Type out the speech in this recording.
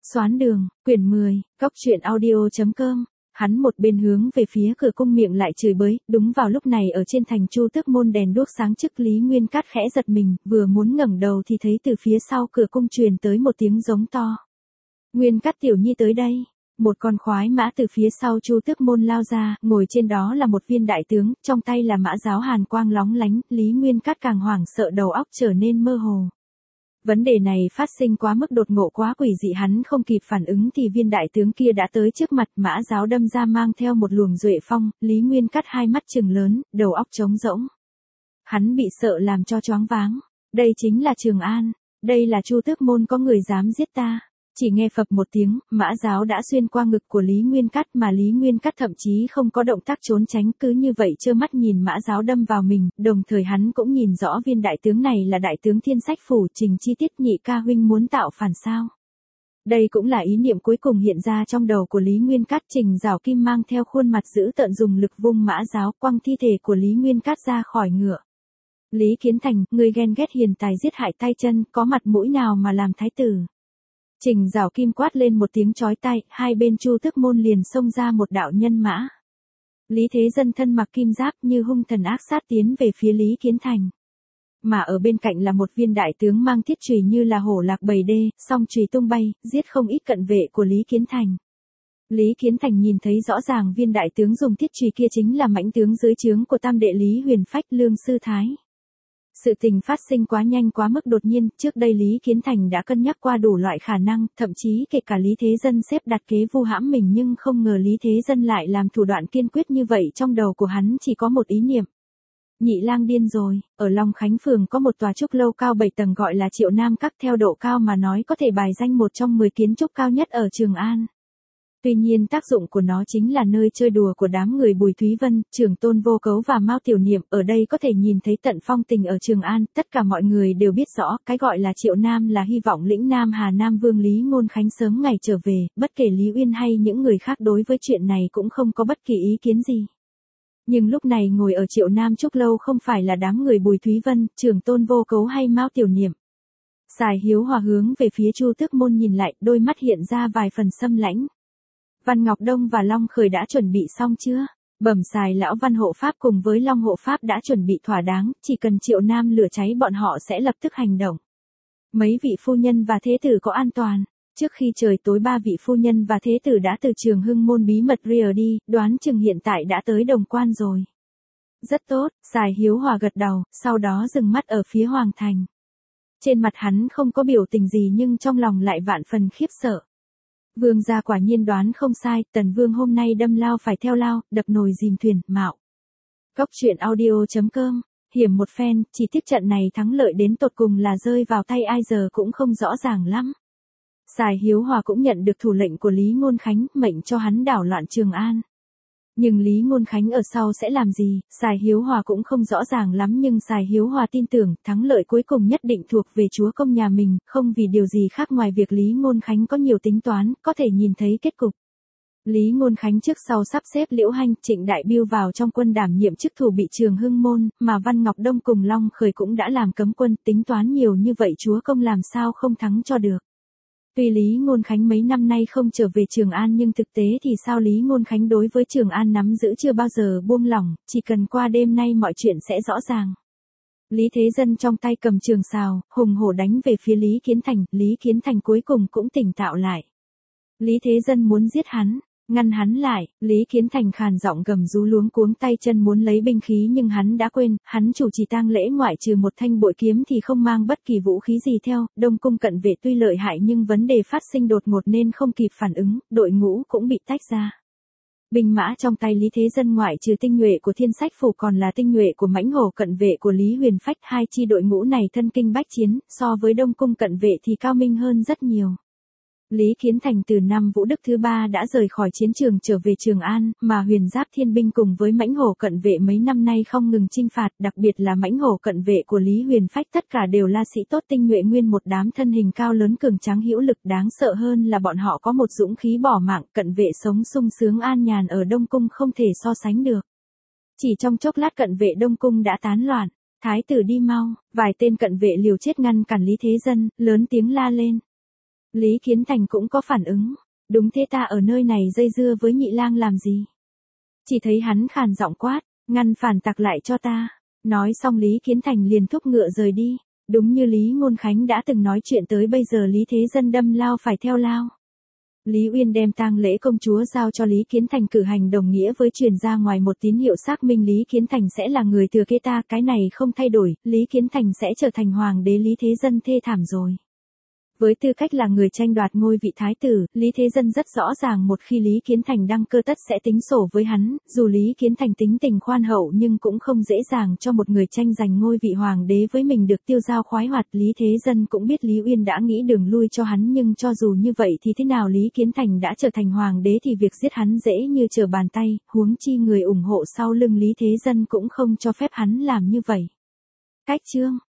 Xoán đường, quyển 10, Cóc truyện audio.com. Hắn một bên hướng về phía cửa cung miệng lại chửi bới, đúng vào lúc này ở trên thành Chu Tước môn đèn đuốc sáng chức Lý Nguyên Cát khẽ giật mình, vừa muốn ngẩng đầu thì thấy từ phía sau cửa cung truyền tới một tiếng giống to. Nguyên Cát tiểu nhi tới đây. Một con khoái mã từ phía sau Chu Tước môn lao ra, ngồi trên đó là một viên đại tướng, trong tay là mã giáo hàn quang lóng lánh, Lý Nguyên Cát càng hoảng sợ đầu óc trở nên mơ hồ. Vấn đề này phát sinh quá mức đột ngộ quá quỷ dị, hắn không kịp phản ứng thì viên đại tướng kia đã tới trước mặt, mã giáo đâm ra mang theo một luồng duệ phong, Lý Nguyên Cát hai mắt trừng lớn, đầu óc trống rỗng. Hắn bị sợ làm cho choáng váng. Đây chính là Trường An, đây là Chu Tước môn, có người dám giết ta. Chỉ nghe phập một tiếng, mã giáo đã xuyên qua ngực của Lý Nguyên Cát, mà Lý Nguyên Cát thậm chí không có động tác trốn tránh, cứ như vậy trơ mắt nhìn mã giáo đâm vào mình, đồng thời hắn cũng nhìn rõ viên đại tướng này là đại tướng Thiên Sách phủ Trình Chi Tiết. Nhị ca huynh muốn tạo phản sao? Đây cũng là ý niệm cuối cùng hiện ra trong đầu của Lý Nguyên Cát. Trình Giảo Kim mang theo khuôn mặt dữ tợn dùng lực vung mã giáo, quăng thi thể của Lý Nguyên Cát ra khỏi ngựa. Lý Kiến Thành, người ghen ghét hiền tài giết hại tay chân, có mặt mũi nào mà làm thái tử? Trình Giảo Kim quát lên một tiếng chói tai, hai bên Chu Tước môn liền xông ra một đạo nhân mã. Lý Thế Dân thân mặc kim giáp như hung thần ác sát tiến về phía Lý Kiến Thành. Mà ở bên cạnh là một viên đại tướng mang thiết chùy như là hổ lạc bầy đê, song chùy tung bay, giết không ít cận vệ của Lý Kiến Thành. Lý Kiến Thành nhìn thấy rõ ràng viên đại tướng dùng thiết chùy kia chính là mãnh tướng dưới trướng của tam đệ Lý Huyền Phách, Lương Sư Thái. Sự tình phát sinh quá nhanh quá mức đột nhiên, trước đây Lý Kiến Thành đã cân nhắc qua đủ loại khả năng, thậm chí kể cả Lý Thế Dân xếp đặt kế vu hãm mình, nhưng không ngờ Lý Thế Dân lại làm thủ đoạn kiên quyết như vậy. Trong đầu của hắn chỉ có một ý niệm. Nhị lang điên rồi. Ở Long Khánh phường có một tòa trúc lâu cao 7 tầng gọi là Triệu Nam Các, theo độ cao mà nói có thể bài danh một trong 10 kiến trúc cao nhất ở Trường An. Tuy nhiên tác dụng của nó chính là nơi chơi đùa của đám người Bùi Thúy Vân, Trưởng Tôn Vô Cấu và Mao Tiểu Niệm. Ở đây có thể nhìn thấy tận phong tình ở Trường An. Tất cả mọi người đều biết rõ, cái gọi là Triệu Nam là hy vọng lĩnh Nam Hà Nam Vương Lý Ngôn Khánh sớm ngày trở về. Bất kể Lý Uyên hay những người khác đối với chuyện này cũng không có bất kỳ ý kiến gì. Nhưng lúc này ngồi ở Triệu Nam trúc lâu không phải là đám người Bùi Thúy Vân, Trưởng Tôn Vô Cấu hay Mao Tiểu Niệm. Sài Hiếu Hòa hướng về phía Chu Tước môn nhìn lại, đôi mắt hiện ra vài phần xâm lãnh. Văn Ngọc Đông và Long Khởi đã chuẩn bị xong chưa? Bẩm Sài lão Văn hộ pháp cùng với Long hộ pháp đã chuẩn bị thỏa đáng, chỉ cần Triệu Nam lửa cháy bọn họ sẽ lập tức hành động. Mấy vị phu nhân và thế tử có an toàn? Trước khi trời tối 3 vị phu nhân và thế tử đã từ Trường Hưng môn bí mật rìa đi, đoán chừng hiện tại đã tới Đồng Quan rồi. Rất tốt, Sài Hiếu Hòa gật đầu, sau đó dừng mắt ở phía Hoàng Thành. Trên mặt hắn không có biểu tình gì nhưng trong lòng lại vạn phần khiếp sợ. Vương gia quả nhiên đoán không sai, Tần Vương hôm nay đâm lao phải theo lao, đập nồi dìm thuyền, mạo. Cóc truyện audio.com, hiểm một phen, chỉ tiếc trận này thắng lợi đến tột cùng là rơi vào tay ai giờ cũng không rõ ràng lắm. Sài Hiếu Hòa cũng nhận được thủ lệnh của Lý Ngôn Khánh, mệnh cho hắn đảo loạn Trường An. Nhưng Lý Ngôn Khánh ở sau sẽ làm gì, Sài Hiếu Hòa cũng không rõ ràng lắm, nhưng Sài Hiếu Hòa tin tưởng, thắng lợi cuối cùng nhất định thuộc về chúa công nhà mình, không vì điều gì khác ngoài việc Lý Ngôn Khánh có nhiều tính toán, có thể nhìn thấy kết cục. Lý Ngôn Khánh trước sau sắp xếp Liễu Hanh, Trịnh Đại Biêu vào trong quân đảm nhiệm chức thủ bị Trường Hưng môn, mà Văn Ngọc Đông cùng Long Khởi cũng đã làm cấm quân, tính toán nhiều như vậy chúa công làm sao không thắng cho được. Tuy Lý Ngôn Khánh mấy năm nay không trở về Trường An nhưng thực tế thì sao Lý Ngôn Khánh đối với Trường An nắm giữ chưa bao giờ buông lỏng, chỉ cần qua đêm nay mọi chuyện sẽ rõ ràng. Lý Thế Dân trong tay cầm trường sào, hùng hổ đánh về phía Lý Kiến Thành, Lý Kiến Thành cuối cùng cũng tỉnh táo lại. Lý Thế Dân muốn giết hắn, ngăn hắn lại, Lý Kiến Thành khàn giọng gầm rú luống cuống tay chân muốn lấy binh khí nhưng hắn đã quên, hắn chủ trì tang lễ ngoại trừ một thanh bội kiếm thì không mang bất kỳ vũ khí gì theo. Đông cung cận vệ tuy lợi hại nhưng vấn đề phát sinh đột ngột nên không kịp phản ứng, đội ngũ cũng bị tách ra. Binh mã trong tay Lý Thế Dân ngoại trừ tinh nhuệ của Thiên Sách phủ còn là tinh nhuệ của mãnh hổ cận vệ của Lý Huyền Phách, hai chi đội ngũ này thân kinh bách chiến, so với Đông cung cận vệ thì cao minh hơn rất nhiều. Lý Kiến Thành từ năm Vũ Đức thứ 3 đã rời khỏi chiến trường trở về Trường An, mà Huyền Giáp Thiên binh cùng với mãnh hổ cận vệ mấy năm nay không ngừng chinh phạt, đặc biệt là mãnh hổ cận vệ của Lý Huyền Phách tất cả đều là sĩ tốt tinh nhuệ, nguyên một đám thân hình cao lớn cường tráng hữu lực, đáng sợ hơn là bọn họ có một dũng khí bỏ mạng, cận vệ sống sung sướng an nhàn ở Đông cung không thể so sánh được. Chỉ trong chốc lát cận vệ Đông cung đã tán loạn, thái tử đi mau, vài tên cận vệ liều chết ngăn cản Lý Thế Dân, lớn tiếng la lên. Lý Kiến Thành cũng có phản ứng. Đúng thế, ta ở nơi này dây dưa với nhị lang làm gì? Chỉ thấy hắn khàn giọng quát, ngăn phản tặc lại cho ta. Nói xong Lý Kiến Thành liền thúc ngựa rời đi. Đúng như Lý Ngôn Khánh đã từng nói chuyện tới bây giờ Lý Thế Dân đâm lao phải theo lao. Lý Uyên đem tang lễ công chúa giao cho Lý Kiến Thành cử hành đồng nghĩa với truyền ra ngoài một tín hiệu xác minh Lý Kiến Thành sẽ là người thừa kế ta, cái này không thay đổi, Lý Kiến Thành sẽ trở thành hoàng đế. Lý Thế Dân thê thảm rồi. Với tư cách là người tranh đoạt ngôi vị thái tử, Lý Thế Dân rất rõ ràng một khi Lý Kiến Thành đăng cơ tất sẽ tính sổ với hắn, dù Lý Kiến Thành tính tình khoan hậu nhưng cũng không dễ dàng cho một người tranh giành ngôi vị hoàng đế với mình được tiêu dao khoái hoạt. Lý Thế Dân cũng biết Lý Uyên đã nghĩ đường lui cho hắn, nhưng cho dù như vậy thì thế nào Lý Kiến Thành đã trở thành hoàng đế thì việc giết hắn dễ như trở bàn tay, huống chi người ủng hộ sau lưng Lý Thế Dân cũng không cho phép hắn làm như vậy. Cách chương